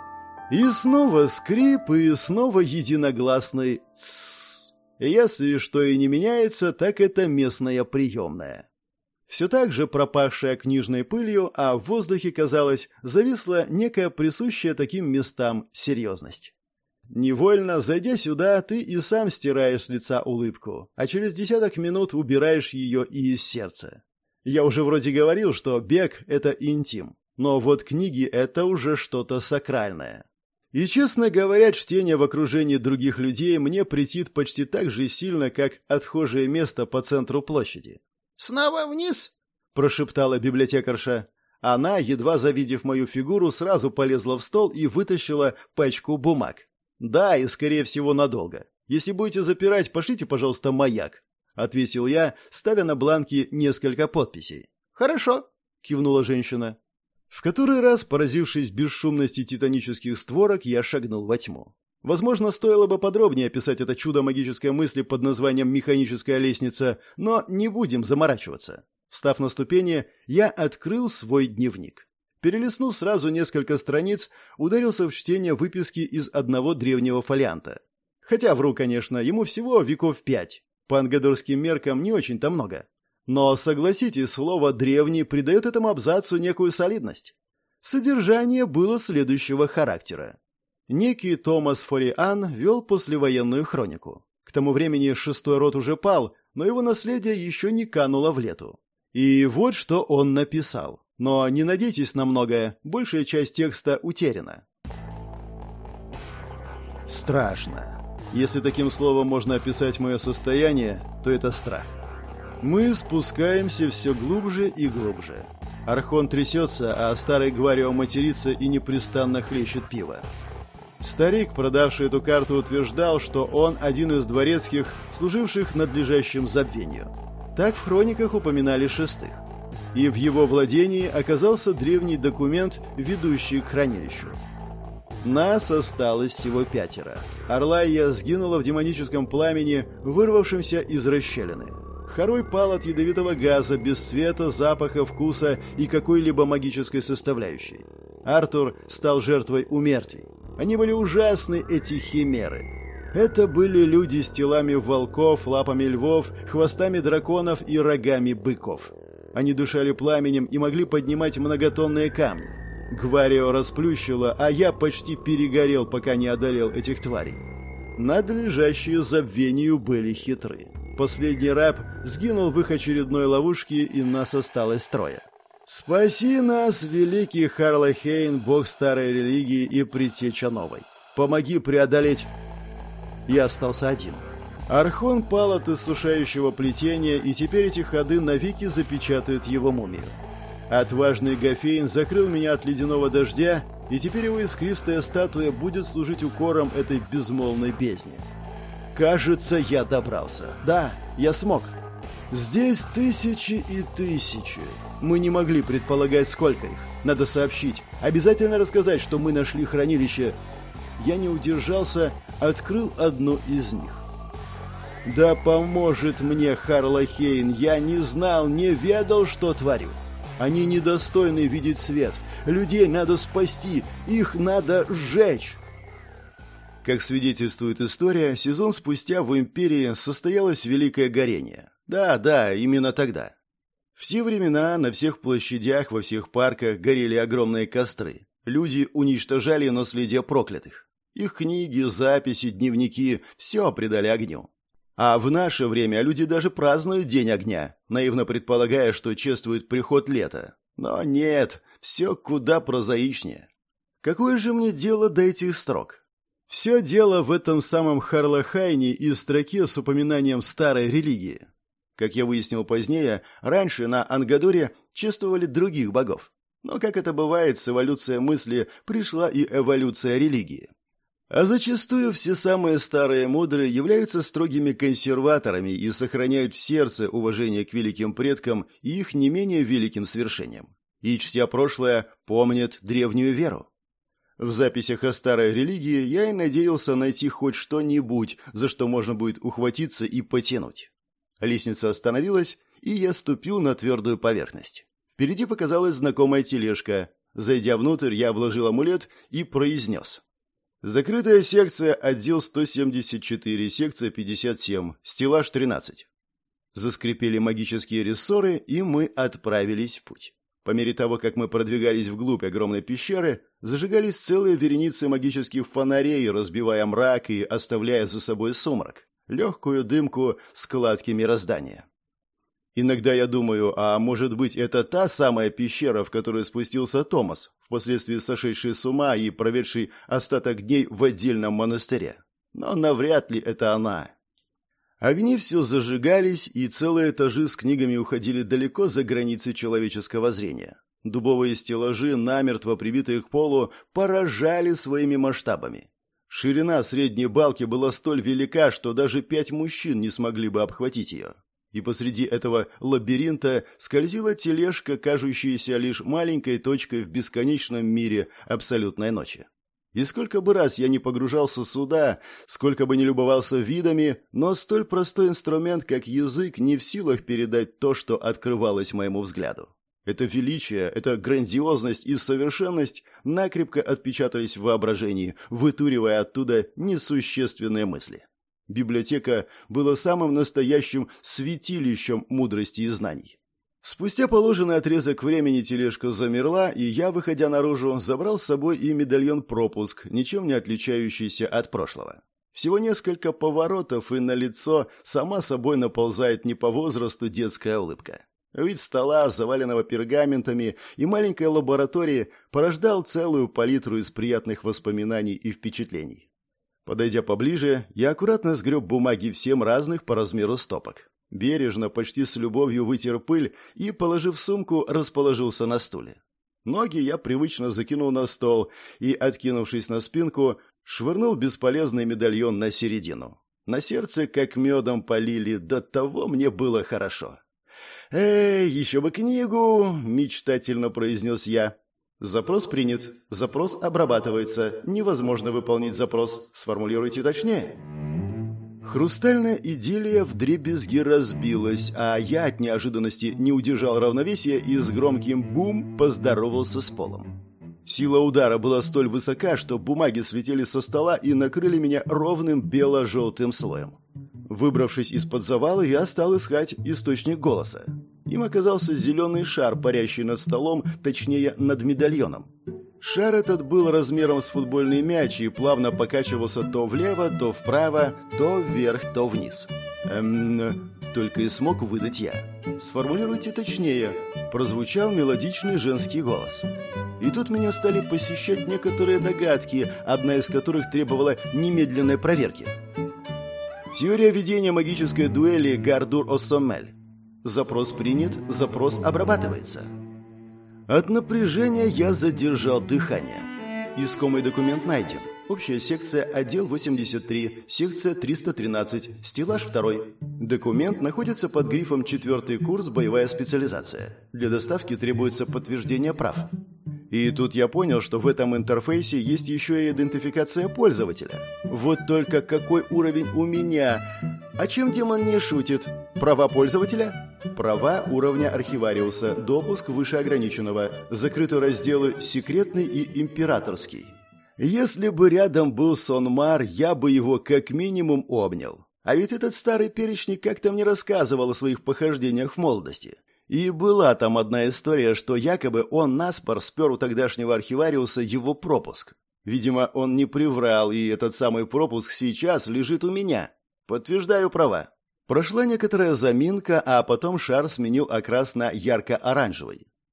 И снова скрип, и снова единогласный «тссс». Если что и не меняется, так это местная приемная. Все так же пропахшая книжной пылью, а в воздухе, казалось, зависла некая присущая таким местам серьезность. Невольно, зайдя сюда, ты и сам стираешь с лица улыбку, а через десяток минут убираешь ее и из сердца. Я уже вроде говорил, что бег — это интим, но вот книги — это уже что-то сакральное. И, честно говоря, чтение в окружении других людей мне претит почти так же сильно, как отхожее место по центру площади. «Снова вниз?» — прошептала библиотекарша. Она, едва завидев мою фигуру, сразу полезла в стол и вытащила пачку бумаг. «Да, и, скорее всего, надолго. Если будете запирать, пошлите, пожалуйста, маяк», — ответил я, ставя на бланке несколько подписей. «Хорошо», — кивнула женщина. В который раз, поразившись бесшумности титанических створок, я шагнул во тьму. Возможно, стоило бы подробнее описать это чудо магической мысли под названием «механическая лестница», но не будем заморачиваться. Встав на ступени, я открыл свой дневник. Перелистнув сразу несколько страниц, ударился в чтение выписки из одного древнего фолианта. Хотя вру, конечно, ему всего веков 5. По ангадорским меркам не очень-то много. Но, согласитесь, слово «древний» придает этому абзацу некую солидность. Содержание было следующего характера. Некий Томас Фориан вел послевоенную хронику. К тому времени шестой род уже пал, но его наследие еще не кануло в лету. И вот что он написал. Но не надейтесь на многое, большая часть текста утеряна. Страшно. Если таким словом можно описать мое состояние, то это страх. Мы спускаемся все глубже и глубже. Архон трясется, а старый Гварио матерится и непрестанно хлещет пиво. Старик, продавший эту карту, утверждал, что он один из дворецких, служивших надлежащим забвению. Так в хрониках упоминали шестых. И в его владении оказался древний документ, ведущий к хранилищу. Нас осталось всего 5. Орлайя сгинула в демоническом пламени, вырвавшемся из расщелины. Харой пал от ядовитого газа, без цвета, запаха, вкуса и какой-либо магической составляющей. Артур стал жертвой умертвий. Они были ужасны, эти химеры. Это были люди с телами волков, лапами львов, хвостами драконов и рогами быков. Они дышали пламенем и могли поднимать многотонные камни. Гварио расплющило, а я почти перегорел, пока не одолел этих тварей. Надлежащие забвению были хитры. Последний раб сгинул в их очередной ловушке, и нас осталось 3. «Спаси нас, великий Харлахейн, бог старой религии и предтеча новой. Помоги преодолеть...» Я остался один. Архон пал от иссушающего плетения, и теперь эти ходы навеки запечатают его мумию. Отважный Гафейн закрыл меня от ледяного дождя, и теперь его искристая статуя будет служить укором этой безмолвной бездне. Кажется, я добрался. Да, я смог. Здесь тысячи и тысячи. Мы не могли предполагать, сколько их. Надо сообщить. Обязательно рассказать, что мы нашли хранилище. Я не удержался, открыл одну из них. Да поможет мне Харлахейн. Я не знал, не ведал, что творю. Они недостойны видеть свет. Людей надо спасти. Их надо сжечь. Как свидетельствует история, сезон спустя в Империи состоялось великое горение. Да, именно тогда. В те времена на всех площадях, во всех парках горели огромные костры. Люди уничтожали наследие проклятых. Их книги, записи, дневники – все предали огню. А в наше время люди даже празднуют День огня, наивно предполагая, что чествуют приход лета. Но нет, все куда прозаичнее. Какое же мне дело до этих строк? Все дело в этом самом Харлахайне и строке с упоминанием старой религии. Как я выяснил позднее, раньше на Ангадоре чествовали других богов. Но, как это бывает, с эволюцией мысли пришла и эволюция религии. А зачастую все самые старые мудрые являются строгими консерваторами и сохраняют в сердце уважение к великим предкам и их не менее великим свершениям. И, чтя прошлое, помнят древнюю веру. В записях о старой религии я и надеялся найти хоть что-нибудь, за что можно будет ухватиться и потянуть. Лестница остановилась, и я ступил на твердую поверхность. Впереди показалась знакомая тележка. Зайдя внутрь, я вложил амулет и произнес: «Закрытая секция, отдел 174, секция 57, стеллаж 13». Заскрипели магические рессоры, и мы отправились в путь. По мере того, как мы продвигались вглубь огромной пещеры, зажигались целые вереницы магических фонарей, разбивая мрак и оставляя за собой сумрак, легкую дымку складки мироздания. Иногда я думаю, а может быть это та самая пещера, в которую спустился Томас, впоследствии сошедший с ума и проведший остаток дней в отдельном монастыре. Но навряд ли это она. Огни все зажигались, и целые этажи с книгами уходили далеко за границы человеческого зрения. Дубовые стеллажи, намертво прибитые к полу, поражали своими масштабами. Ширина средней балки была столь велика, что даже 5 мужчин не смогли бы обхватить ее. И посреди этого лабиринта скользила тележка, кажущаяся лишь маленькой точкой в бесконечном мире абсолютной ночи. И сколько бы раз я не погружался сюда, сколько бы не любовался видами, но столь простой инструмент, как язык, не в силах передать то, что открывалось моему взгляду. Это величие, эта грандиозность и совершенность накрепко отпечатались в воображении, вытуривая оттуда несущественные мысли. Библиотека была самым настоящим святилищем мудрости и знаний. Спустя положенный отрезок времени тележка замерла, и я, выходя наружу, забрал с собой и медальон-пропуск, ничем не отличающийся от прошлого. Всего несколько поворотов, и на лицо сама собой наползает не по возрасту детская улыбка. Вид стола, заваленного пергаментами, и маленькой лаборатории порождал целую палитру из приятных воспоминаний и впечатлений. Подойдя поближе, я аккуратно сгреб бумаги всем разных по размеру стопок. Бережно, почти с любовью вытер пыль и, положив сумку, расположился на стуле. Ноги я привычно закинул на стол и, откинувшись на спинку, швырнул бесполезный медальон на середину. На сердце как медом полили, до того мне было хорошо. «Эй, еще бы книгу!» – мечтательно произнес я. «Запрос принят. Запрос обрабатывается. Невозможно выполнить запрос. Сформулируйте точнее». Хрустальная идиллия вдребезги разбилась, а я от неожиданности не удержал равновесия и с громким «бум» поздоровался с полом. Сила удара была столь высока, что бумаги слетели со стола и накрыли меня ровным бело-желтым слоем. Выбравшись из-под завала, я стал искать источник голоса. Им оказался зеленый шар, парящий над столом, точнее, над медальоном. Шар этот был размером с футбольный мяч и плавно покачивался то влево, то вправо, то вверх, то вниз. Только и смог выдать я. «Сформулируйте точнее», – прозвучал мелодичный женский голос. И тут меня стали посещать некоторые догадки, одна из которых требовала немедленной проверки. Теория ведения магической дуэли Гардур-Оссоммель. Запрос принят, запрос обрабатывается. От напряжения я задержал дыхание. Искомый документ найден. Общая секция, отдел 83, секция 313, стеллаж 2. Документ находится под грифом «4-й курс, боевая специализация». Для доставки требуется подтверждение прав. И тут я понял, что в этом интерфейсе есть еще и идентификация пользователя. Вот только какой уровень у меня? А чем демон не шутит? Права пользователя? Права уровня архивариуса, допуск выше ограниченного, закрыты разделы «Секретный» и «Императорский». Если бы рядом был Сонмар, я бы его как минимум обнял. А ведь этот старый перечник как-то мне рассказывал о своих похождениях в молодости. И была там одна история, что якобы он наспор спер у тогдашнего архивариуса его пропуск. Видимо, он не приврал, и этот самый пропуск сейчас лежит у меня. Подтверждаю права. Прошла некоторая заминка, а потом шар сменил окрас на ярко-оранжевый.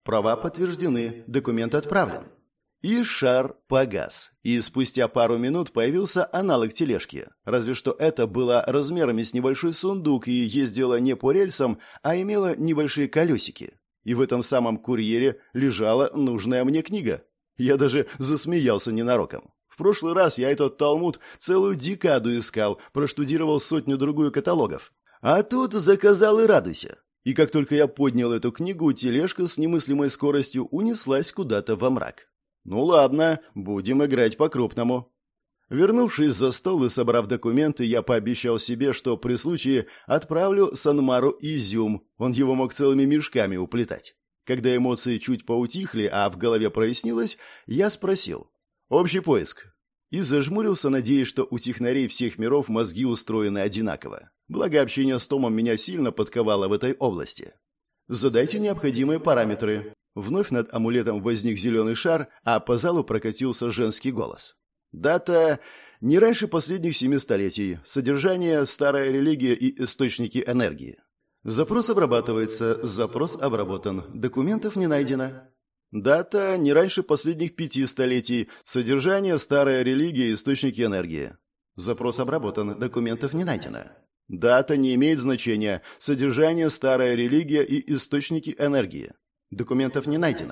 Права подтверждены, документ отправлен. И шар погас. И спустя пару минут появился аналог тележки. Разве что это было размерами с небольшой сундук и ездила не по рельсам, а имела небольшие колесики. И в этом самом курьере лежала нужная мне книга. Я даже засмеялся ненароком. В прошлый раз я этот талмуд целую декаду искал, проштудировал 100-другую каталогов. А тут заказал и радуйся. И как только я поднял эту книгу, тележка с немыслимой скоростью унеслась куда-то во мрак. Ну ладно, будем играть по-крупному. Вернувшись за стол и собрав документы, я пообещал себе, что при случае отправлю Санмару изюм, он его мог целыми мешками уплетать. Когда эмоции чуть поутихли, а в голове прояснилось, я спросил: «Общий поиск». И зажмурился, надеясь, что у технарей всех миров мозги устроены одинаково. Благо общение с Томом меня сильно подковало в этой области. Задайте необходимые параметры. Вновь над амулетом возник зеленый шар, а по залу прокатился женский голос. Дата не раньше последних 7 столетий. Содержание — старая религия и источники энергии. Запрос обрабатывается, запрос обработан, документов не найдено. Дата не раньше последних 5 столетий. Содержание — старая религия и источники энергии. Запрос обработан, документов не найдено. Дата не имеет значения. Содержание — старая религия и источники энергии. Документов не найдено.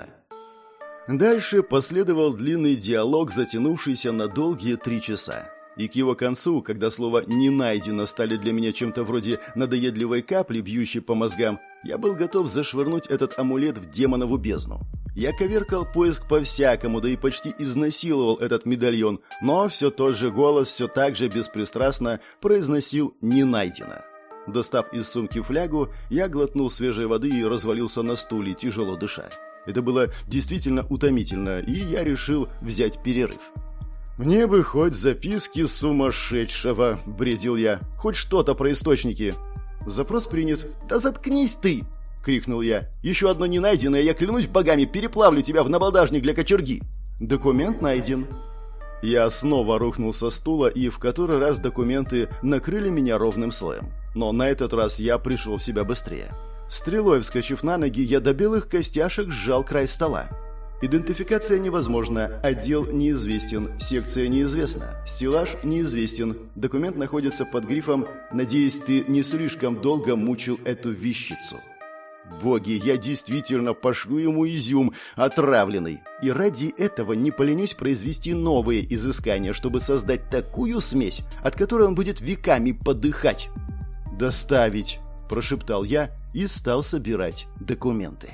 Дальше последовал длинный диалог, затянувшийся на долгие 3 часа. И к его концу, когда слово «не найдено» стали для меня чем-то вроде надоедливой капли, бьющей по мозгам, я был готов зашвырнуть этот амулет в демонову бездну. Я коверкал поиск по-всякому, да и почти изнасиловал этот медальон, но все тот же голос все так же беспристрастно произносил «не найдено». Достав из сумки флягу, я глотнул свежей воды и развалился на стуле, тяжело дыша. Это было действительно утомительно, и я решил взять перерыв. «Мне бы хоть записки сумасшедшего», — бредил я. «Хоть что-то про источники». «Запрос принят». «Да заткнись ты!» — крикнул я. «Еще одно не найденное, я клянусь богами, переплавлю тебя в набалдажник для кочерги». «Документ найден». Я снова рухнул со стула, и в который раз документы накрыли меня ровным слоем. Но на этот раз я пришел в себя быстрее. Стрелой вскочив на ноги, я до белых костяшек сжал край стола. Идентификация невозможна, отдел неизвестен, секция неизвестна, стеллаж неизвестен, документ находится под грифом «Надеюсь, ты не слишком долго мучил эту вещицу». Боги, я действительно пошлю ему изюм, отравленный. И ради этого не поленюсь произвести новые изыскания, чтобы создать такую смесь, от которой он будет веками подыхать. «Доставить», – прошептал я и стал собирать документы.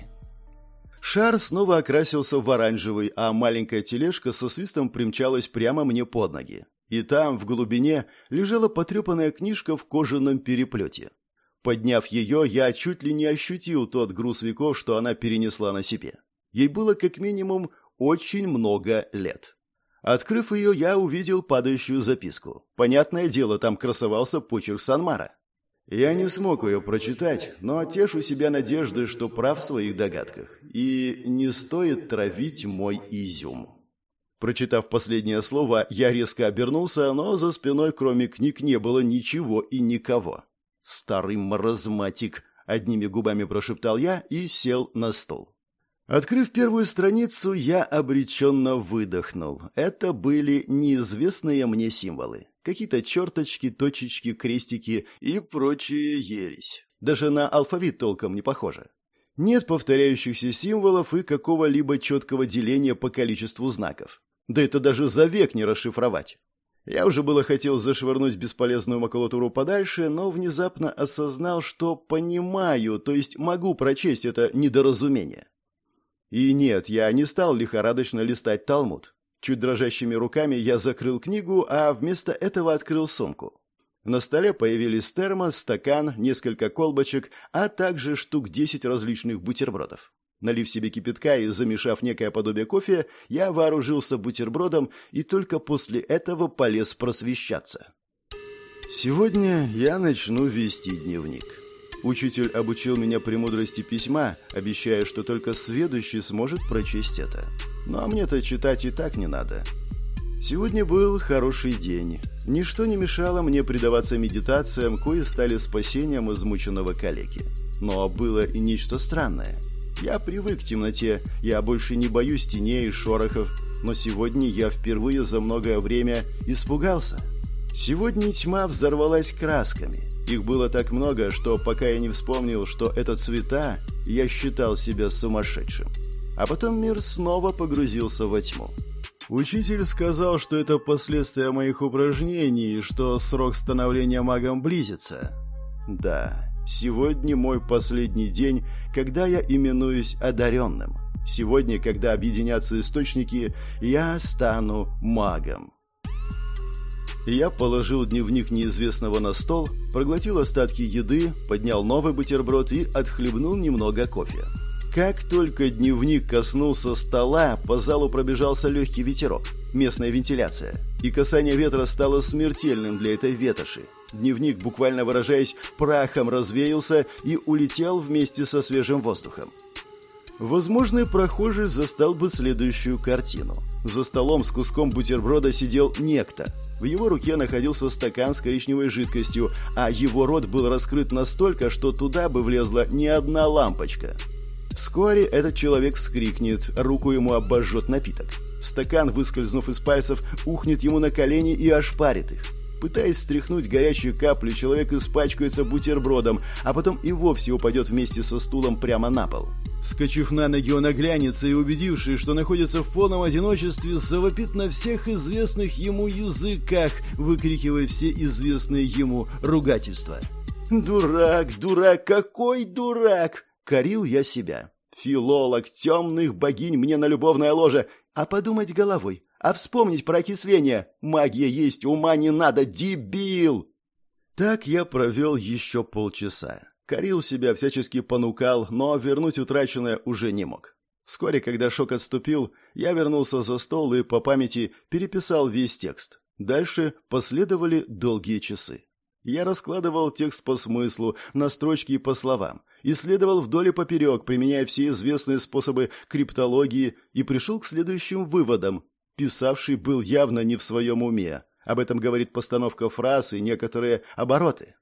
Шар снова окрасился в оранжевый, а маленькая тележка со свистом примчалась прямо мне под ноги. И там, в глубине, лежала потрепанная книжка в кожаном переплете. Подняв ее, я чуть ли не ощутил тот груз веков, что она перенесла на себе. Ей было как минимум очень много лет. Открыв ее, я увидел падающую записку. Понятное дело, там красовался почерк Санмара. Я не смог ее прочитать, но тешу себя надеждой, что прав в своих догадках. И не стоит травить мой изюм. Прочитав последнее слово, я резко обернулся, но за спиной, кроме книг, не было ничего и никого. «Старый маразматик», — одними губами прошептал я и сел на стол. Открыв первую страницу, я обреченно выдохнул. Это были неизвестные мне символы. Какие-то черточки, точечки, крестики и прочая ересь. Даже на алфавит толком не похоже. Нет повторяющихся символов и какого-либо четкого деления по количеству знаков. Да это даже за век не расшифровать. Я уже было хотел зашвырнуть бесполезную макулатуру подальше, но внезапно осознал, что понимаю, то есть могу прочесть это недоразумение. И нет, я не стал лихорадочно листать Талмуд. Чуть дрожащими руками я закрыл книгу, а вместо этого открыл сумку. На столе появились термос, стакан, несколько колбочек, а также штук 10 различных бутербродов. Налив себе кипятка и замешав некое подобие кофе, я вооружился бутербродом и только после этого полез просвещаться. Сегодня я начну вести дневник. Учитель обучил меня премудрости письма, обещая, что только сведущий сможет прочесть это. Ну а мне-то читать и так не надо. Сегодня был хороший день. Ничто не мешало мне предаваться медитациям, кои стали спасением измученного калеки. Но было и нечто странное. Я привык к темноте, я больше не боюсь теней и шорохов, но сегодня я впервые за многое время испугался. Сегодня тьма взорвалась красками. Их было так много, что пока я не вспомнил, что это цвета, я считал себя сумасшедшим. А потом мир снова погрузился во тьму. Учитель сказал, что это последствия моих упражнений, что срок становления магом близится. Да, сегодня мой последний день, когда я именуюсь одаренным. Сегодня, когда объединятся источники, я стану магом. Я положил дневник неизвестного на стол, проглотил остатки еды, поднял новый бутерброд и отхлебнул немного кофе. Как только дневник коснулся стола, по залу пробежался легкий ветерок, местная вентиляция, и касание ветра стало смертельным для этой ветоши. Дневник, буквально выражаясь, прахом развеялся и улетел вместе со свежим воздухом. Возможно, прохожий застал бы следующую картину. За столом с куском бутерброда сидел некто. В его руке находился стакан с коричневой жидкостью, а его рот был раскрыт настолько, что туда бы влезла не одна лампочка. Вскоре этот человек вскрикнет, руку ему обожжет напиток. Стакан, выскользнув из пальцев, ухнет ему на колени и ошпарит их. Пытаясь стряхнуть горячие капли, человек испачкается бутербродом, а потом и вовсе упадет вместе со стулом прямо на пол. Вскочив на ноги, он оглянется и, убедившись, что находится в полном одиночестве, завопит на всех известных ему языках, выкрикивая все известные ему ругательства. «Дурак, дурак, какой дурак!» — корил я себя. «Филолог темных богинь мне на любовное ложе, а подумать головой». А вспомнить про окисление. Магия есть, ума не надо, дебил!» Так я провел еще полчаса. Корил себя, всячески понукал, но вернуть утраченное уже не мог. Вскоре, когда шок отступил, я вернулся за стол и по памяти переписал весь текст. Дальше последовали долгие часы. Я раскладывал текст по смыслу, на строчки и по словам, исследовал вдоль и поперек, применяя все известные способы криптологии, и пришел к следующим выводам. Писавший был явно не в своем уме. Об этом говорит постановка фраз и некоторые обороты.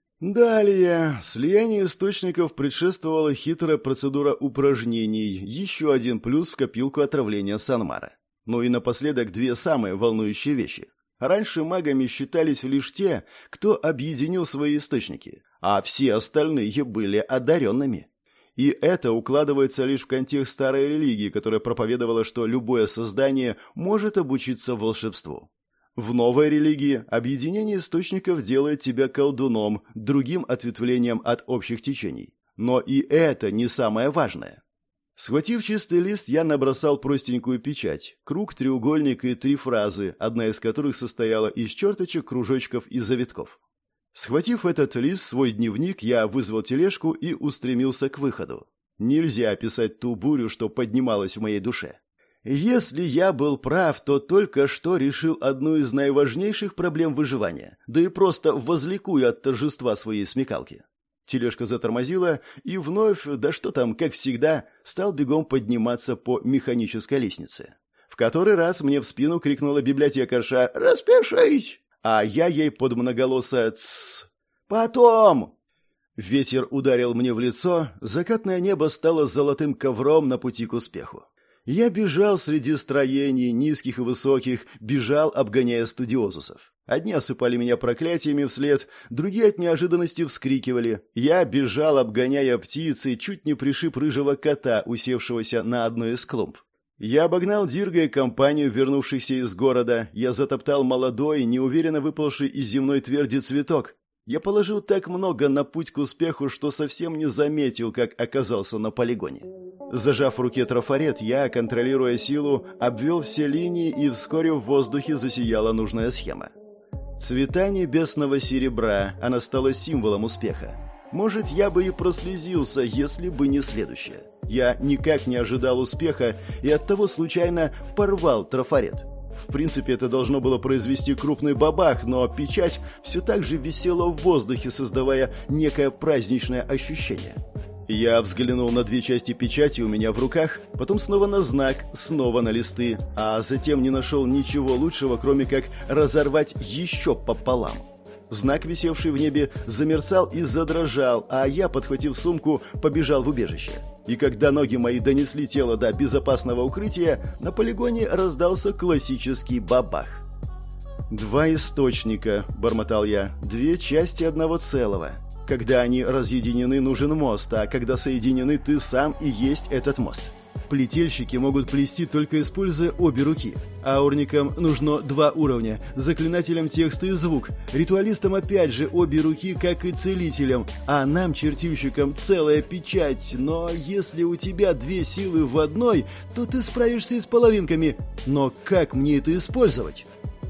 Далее, слиянию источников предшествовала хитрая процедура упражнений, еще один плюс в копилку отравления Санмара. Ну и напоследок две самые волнующие вещи. Раньше магами считались лишь те, кто объединил свои источники, а все остальные были одаренными. И это укладывается лишь в контекст старой религии, которая проповедовала, что любое создание может обучиться волшебству. В новой религии объединение источников делает тебя колдуном, другим ответвлением от общих течений. Но и это не самое важное. Схватив чистый лист, я набросал простенькую печать, круг, треугольник и 3 фразы, одна из которых состояла из черточек, кружочков и завитков. Схватив этот лист, свой дневник, я вызвал тележку и устремился к выходу. Нельзя описать ту бурю, что поднималась в моей душе. Если я был прав, то только что решил одну из наиважнейших проблем выживания, да и просто возликую от торжества своей смекалки. Тележка затормозила, и вновь, да что там, как всегда, стал бегом подниматься по механической лестнице. В который раз мне в спину крикнула библиотекарша «Распишись!», а я ей под многоголосое «Тссс! Потом!». Ветер ударил мне в лицо, закатное небо стало золотым ковром на пути к успеху. Я бежал среди строений, низких и высоких, бежал, обгоняя студиозусов. Одни осыпали меня проклятиями вслед, другие от неожиданности вскрикивали. Я бежал, обгоняя птицы, чуть не пришиб рыжего кота, усевшегося на одной из клумб. Я обогнал Дирга и компанию, вернувшихся из города. Я затоптал молодой, неуверенно выпалший из земной тверди цветок. Я положил так много на путь к успеху, что совсем не заметил, как оказался на полигоне. Зажав в руке трафарет, я, контролируя силу, обвел все линии, и вскоре в воздухе засияла нужная схема. Цвета небесного серебра, она стала символом успеха. Может, я бы и прослезился, если бы не следующее. Я никак не ожидал успеха и оттого случайно порвал трафарет. В принципе, это должно было произвести крупный бабах, но печать все так же висела в воздухе, создавая некое праздничное ощущение. Я взглянул на 2 части печати у меня в руках, потом снова на знак, снова на листы, а затем не нашел ничего лучшего, кроме как разорвать еще пополам. Знак, висевший в небе, замерцал и задрожал, а я, подхватив сумку, побежал в убежище. И когда ноги мои донесли тело до безопасного укрытия, на полигоне раздался классический бабах. «Два источника», — бормотал я, — «две части одного целого. Когда они разъединены, нужен мост, а когда соединены, ты сам и есть этот мост. Плетельщики могут плести, только используя обе руки. Аурникам нужно 2 уровня, заклинателям текст и звук, ритуалистам опять же обе руки, как и целителям, а нам, чертильщикам, целая печать. Но если у тебя 2 силы в одной, то ты справишься и с половинками. Но как мне это использовать?»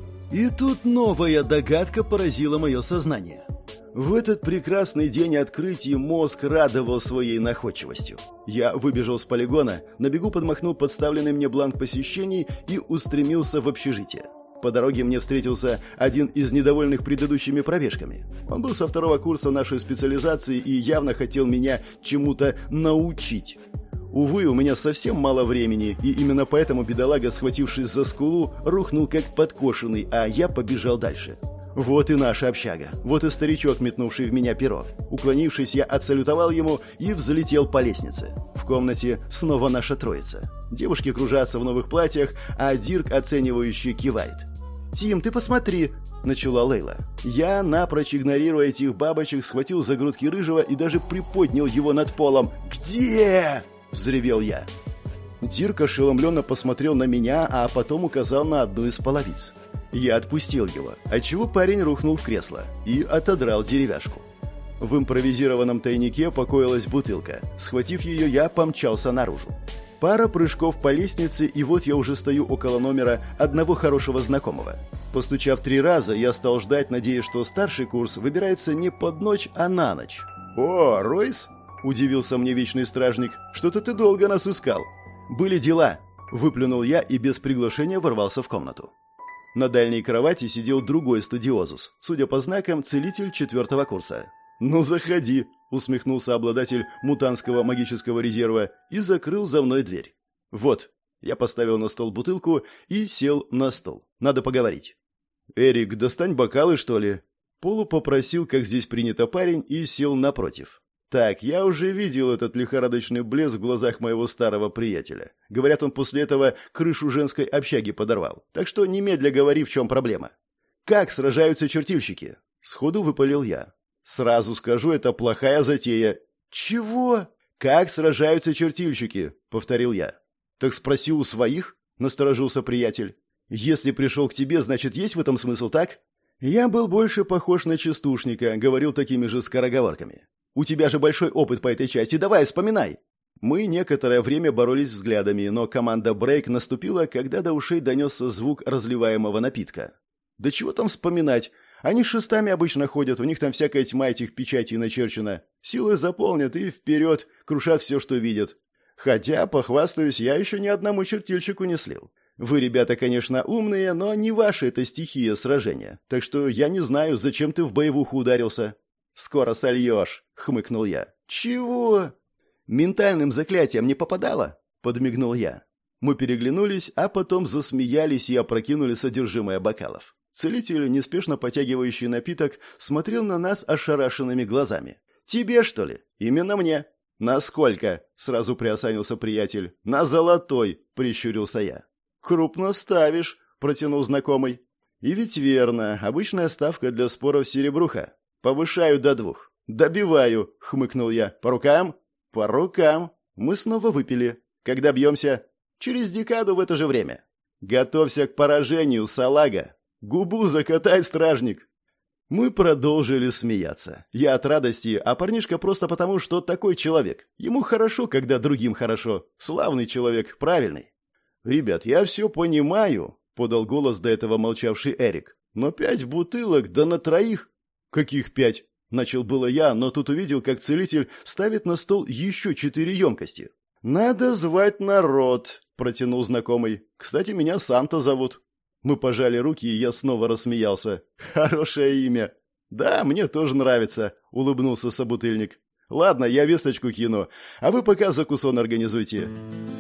И тут новая догадка поразила мое сознание. В этот прекрасный день открытий мозг радовал своей находчивостью. Я выбежал с полигона, на бегу подмахнул подставленный мне бланк посещений и устремился в общежитие. По дороге мне встретился один из недовольных предыдущими пробежками. Он был со 2-го курса нашей специализации и явно хотел меня чему-то научить. Увы, у меня совсем мало времени, и именно поэтому бедолага, схватившись за скулу, рухнул как подкошенный, а я побежал дальше. Вот и наша общага, вот и старичок, метнувший в меня перо. Уклонившись, я отсалютовал ему и взлетел по лестнице. В комнате снова наша троица. Девушки кружатся в новых платьях, а Дирк оценивающе кивает. «Тим, ты посмотри!» – начала Лейла. Я, напрочь игнорируя этих бабочек, схватил за грудки рыжего и даже приподнял его над полом. «Где?» – взревел я. Дирк ошеломленно посмотрел на меня, а потом указал на одну из половиц. Я отпустил его, отчего парень рухнул в кресло и отодрал деревяшку. В импровизированном тайнике покоилась бутылка. Схватив ее, я помчался наружу. Пара прыжков по лестнице, и вот я уже стою около номера одного хорошего знакомого. Постучав 3 раза, я стал ждать, надеясь, что старший курс выбирается не под ночь, а на ночь. «О, Ройс?» – удивился мне вечный стражник. «Что-то ты долго нас искал». «Были дела», – выплюнул я и без приглашения ворвался в комнату. На дальней кровати сидел другой студиозус, судя по знакам, целитель 4-го курса. «Ну, заходи», — усмехнулся обладатель мутантского магического резерва и закрыл за мной дверь. «Вот», — я поставил на стол бутылку и сел на стол. «Надо поговорить». «Эрик, достань бокалы, что ли?» Полу попросил, как здесь принято, парень, и сел напротив. Так, я уже видел этот лихорадочный блеск в глазах моего старого приятеля. Говорят, он после этого крышу женской общаги подорвал. Так что немедля говори, в чем проблема. «Как сражаются чертильщики?» Сходу выпалил я. «Сразу скажу, это плохая затея». «Чего?» «Как сражаются чертильщики?» — повторил я. «Так спроси у своих?» — насторожился приятель. «Если пришел к тебе, значит, есть в этом смысл, так?» Я был больше похож на частушника, говорил такими же скороговорками. «У тебя же большой опыт по этой части, давай, вспоминай!» Мы некоторое время боролись взглядами, но команда «Брейк» наступила, когда до ушей донесся звук разливаемого напитка. Да чего там вспоминать? Они шестами обычно ходят, у них там всякая тьма этих печатей начерчена. Силы заполнят и вперед, крушат все, что видят. Хотя, похвастаюсь, я еще ни одному чертильщику не слил. Вы, ребята, конечно, умные, но не ваша это стихия сражения. Так что я не знаю, зачем ты в боевуху ударился. «Скоро сольешь», — хмыкнул я. «Чего?» «Ментальным заклятием не попадало?» — подмигнул я. Мы переглянулись, а потом засмеялись и опрокинули содержимое бокалов. Целитель, неспешно потягивающий напиток, смотрел на нас ошарашенными глазами. «Тебе, что ли?» «Именно мне». «На сколько?» — сразу приосанился приятель. «На золотой», — прищурился я. «Крупно ставишь», — протянул знакомый. «И ведь верно, обычная ставка для споров серебруха. Повышаю до 2. Добиваю», — хмыкнул я. «По рукам?» «По рукам». Мы снова выпили. «Когда бьемся?» «Через декаду в это же время». «Готовься к поражению, салага. Губу закатай, стражник». Мы продолжили смеяться. Я от радости, а парнишка просто потому, что такой человек. Ему хорошо, когда другим хорошо. Славный человек, правильный. «Ребят, я все понимаю», — подал голос до этого молчавший Эрик. «Но 5 бутылок, да на 3. «Каких 5?» — начал было я, но тут увидел, как целитель ставит на стол еще 4 емкости. «Надо звать народ», — протянул знакомый. «Кстати, меня Санта зовут». Мы пожали руки, и я снова рассмеялся. «Хорошее имя». «Да, мне тоже нравится», — улыбнулся собутыльник. «Ладно, я весточку кину, а вы пока закусон организуйте».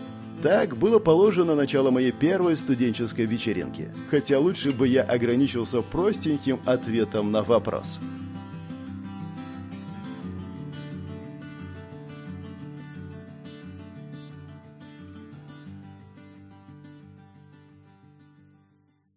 Так было положено начало моей первой студенческой вечеринки. Хотя лучше бы я ограничился простеньким ответом на вопрос.